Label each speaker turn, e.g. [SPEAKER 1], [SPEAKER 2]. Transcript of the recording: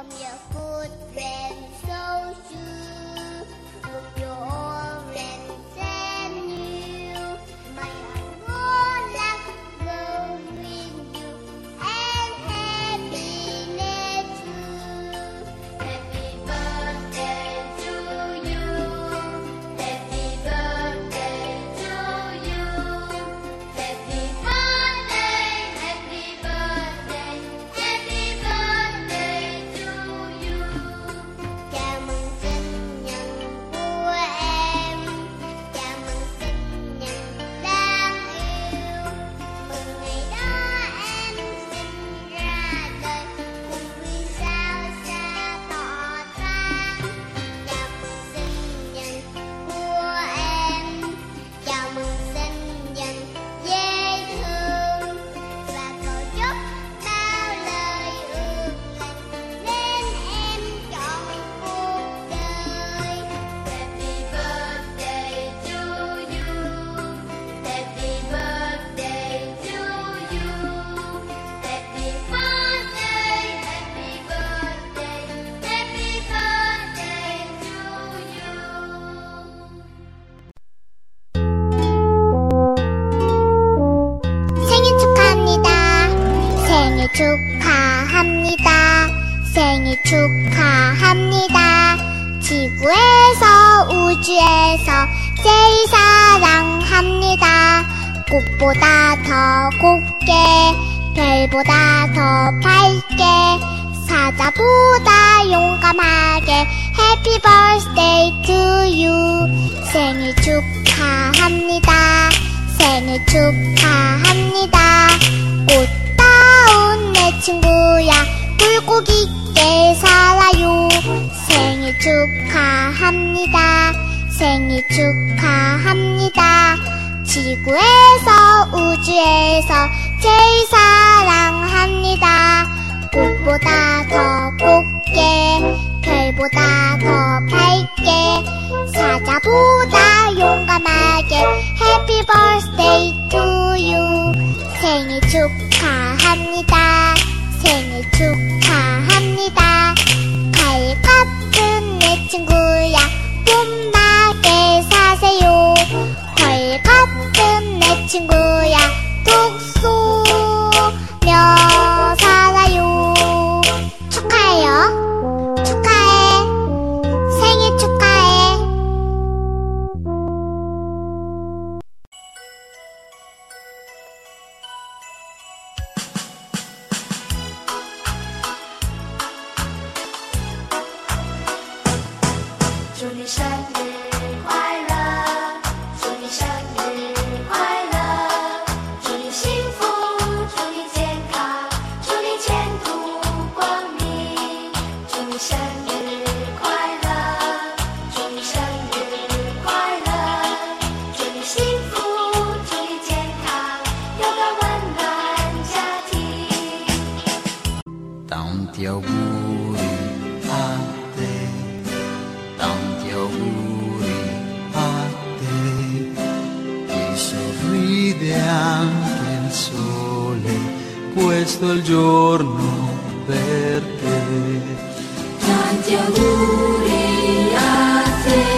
[SPEAKER 1] your foot when so shoe. Look your orange and new. My heart luck go with you and happiness too. Happy birthday to you. Happy birthday to you. Happy birthday, happy birthday, happy birthday to you. Chào mừng sinh nhật của em, chào mừng sinh nhật đáng yêu. Mừng ngày đó em sinh ra đời, cùng vì sao xa tỏ sáng. Chào mừng sinh nhật của em, chào mừng sinh nhật dễ thương. Và cầu chúc bao lời ước lành nên em chọn cuộc đời. Happy birthday to you. Happy birthday to you. Happy birthday, happy birthday, happy birthday to you. 생일 축하합니다. 생일 축하합니다. 생일 축하합니다. 지구에서 우주에서 제일 사랑합니다. 꽃보다 더 곱게 별보다 더 밝게 사자보다 용감하게 Happy birthday to you. 생일 축하합니다. 생일 축하합니다. 꽃다운 내 친구야 굴곡 있게 살아요. 생일 축하합니다. 생일 축하합니다. 지구에서 우주에서 제일 사랑합니다. 꽃보다 더 곱게 별보다 더 밝게 사자보다 용감하게 Happy birthday to you. 생일 축하합니다. 생일 축하합니다. 과일 같은 내 친구야 봄나게 사세요. 과일 같은 내 친구야 톡 쏘며 살아요. 축하해요. 축하해. 생일 축하해.
[SPEAKER 2] 祝你生日快乐，祝你生日快乐，祝你幸福，祝你健康，祝你前途光明。祝你生日快乐，祝你生日快乐，祝你幸福，祝你健康，有个温暖家庭。
[SPEAKER 3] Tanti auguri a te, tanti auguri a te, ti sorride anche il sole, questo è il giorno per te.
[SPEAKER 2] Tanti auguri a te.